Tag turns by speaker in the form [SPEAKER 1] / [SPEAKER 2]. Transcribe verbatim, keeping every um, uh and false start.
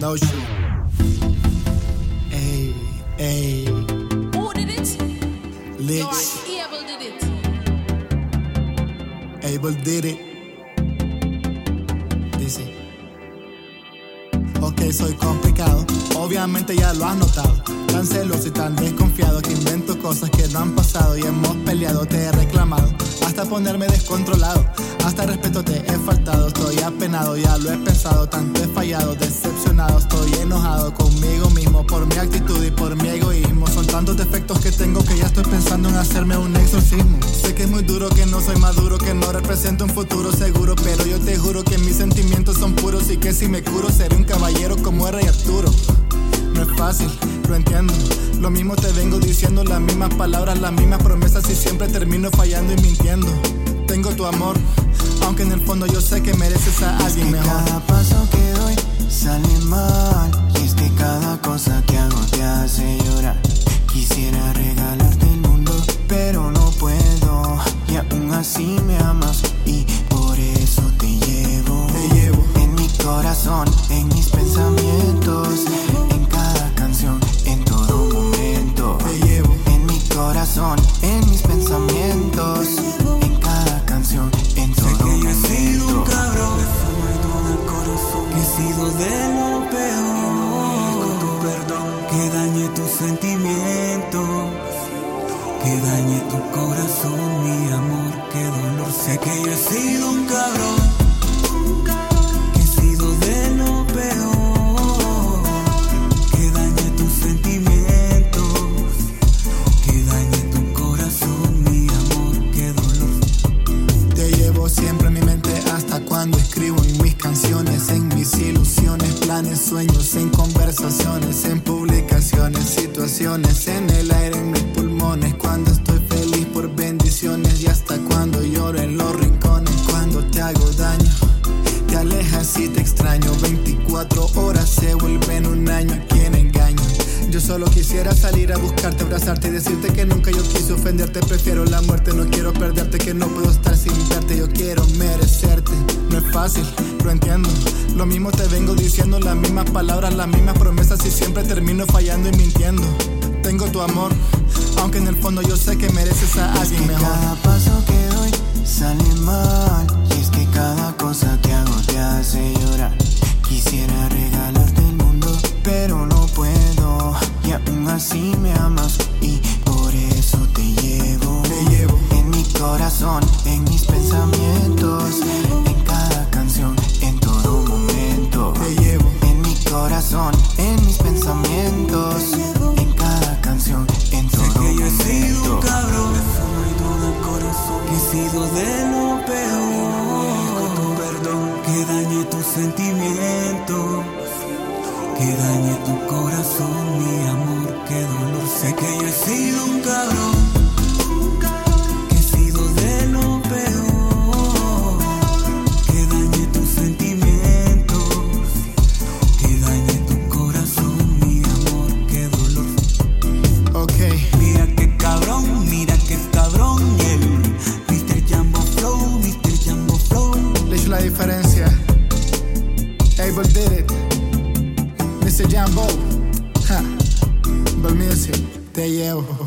[SPEAKER 1] Lotion. Ey, ey.
[SPEAKER 2] Who did it?
[SPEAKER 1] Lich.
[SPEAKER 2] Yo, Abel did it.
[SPEAKER 1] Abel did it. Dice. Ok, soy complicado, obviamente ya lo has notado. Tan celoso y tan desconfiado que invento cosas que no han pasado y hemos peleado, te he reclamado, hasta ponerme descontrolado. Hasta respeto te he faltado, estoy apenado, ya lo he pensado. Tanto he fallado, decepcionado, estoy enojado conmigo mismo por mi actitud y por mi egoísmo. Son tantos defectos que tengo que ya estoy pensando en hacerme un exorcismo. Sé que es muy duro, que no soy maduro, que no represento un futuro seguro, pero yo te juro que mis sentimientos son puros y que si me curo seré un caballero como el rey Arturo. No es fácil, lo entiendo. Lo mismo te vengo diciendo, las mismas palabras, las mismas promesas y siempre termino fallando y mintiendo. Tengo tu amor, aunque en el fondo yo sé que mereces a alguien mejor.
[SPEAKER 3] Cada paso que doy sale mal, y es que cada cosa que hago te hace llorar. Quisiera regalarte el mundo, pero no puedo, y aún así me amas y por eso te llevo.
[SPEAKER 1] Te llevo
[SPEAKER 3] en mi corazón, en mis pensamientos, en cada canción, en todo momento.
[SPEAKER 1] Te llevo
[SPEAKER 3] en mi corazón, en mis pensamientos, en cada canción, en todo
[SPEAKER 4] sé que
[SPEAKER 3] momento.
[SPEAKER 4] yo he sido un cabrón, que he sido de lo peor. Con tu perdón, que dañe tus sentimientos, que dañe tu corazón, mi amor, qué dolor. Sé que yo he sido un cabrón, que he sido de lo peor, que dañe tus sentimientos, que dañe tu corazón, mi amor, qué dolor.
[SPEAKER 1] te llevo siempre en mi mente hasta cuando escribo en mis canciones, en mis ilusiones, planes, sueños, en conversaciones, en publicaciones, situaciones, en el aire, en mis pulmones, cuando estoy feliz por bendiciones y hasta cuando lloro en los rincones. Cuando te hago daño, te alejas y te extraño. Veinticuatro horas se vuelven un año, ¿a quién engaño? Yo solo quisiera salir a buscarte, abrazarte y decirte que nunca yo quise ofenderte. Prefiero la muerte, no quiero perderte, que no puedo estar sin verte. Yo quiero merecerte, no es fácil, lo entiendo. Lo mismo te vengo diciendo, las mismas palabras, las mismas promesas y siempre termino fallando y mintiendo. Tengo tu amor, aunque en el fondo yo sé que mereces a alguien
[SPEAKER 3] es que
[SPEAKER 1] mejor.
[SPEAKER 3] cada paso que doy sale mal, y es que cada cosa que hago te hace llorar. Quisiera regalarte el mundo, pero no puedo, y aún así me amas y por eso te llevo.
[SPEAKER 1] Te llevo
[SPEAKER 3] en mi corazón, en mis pensamientos, en cada canción, en todo momento.
[SPEAKER 1] Te llevo
[SPEAKER 3] en mi corazón, en mis pensamientos, en cada canción, en todo
[SPEAKER 4] Sé que yo he
[SPEAKER 3] momento.
[SPEAKER 4] sido un cabrón, que he sido de lo peor. Con tu perdón, que dañe tus sentimientos, que dañe tu corazón, mi amor, qué dolor. Sé que yo he sido un cabrón, que he sido de lo peor, que dañe tus sentimientos, que dañe tu corazón, mi amor, qué dolor.
[SPEAKER 1] Ok,
[SPEAKER 4] Mira que cabrón, mira que cabrón, yeah. mister Jambo Flow, mister Jambo Flow.
[SPEAKER 1] le echo la diferencia. Abel did it, mister Jambo, ja, Ball Music, te llevo.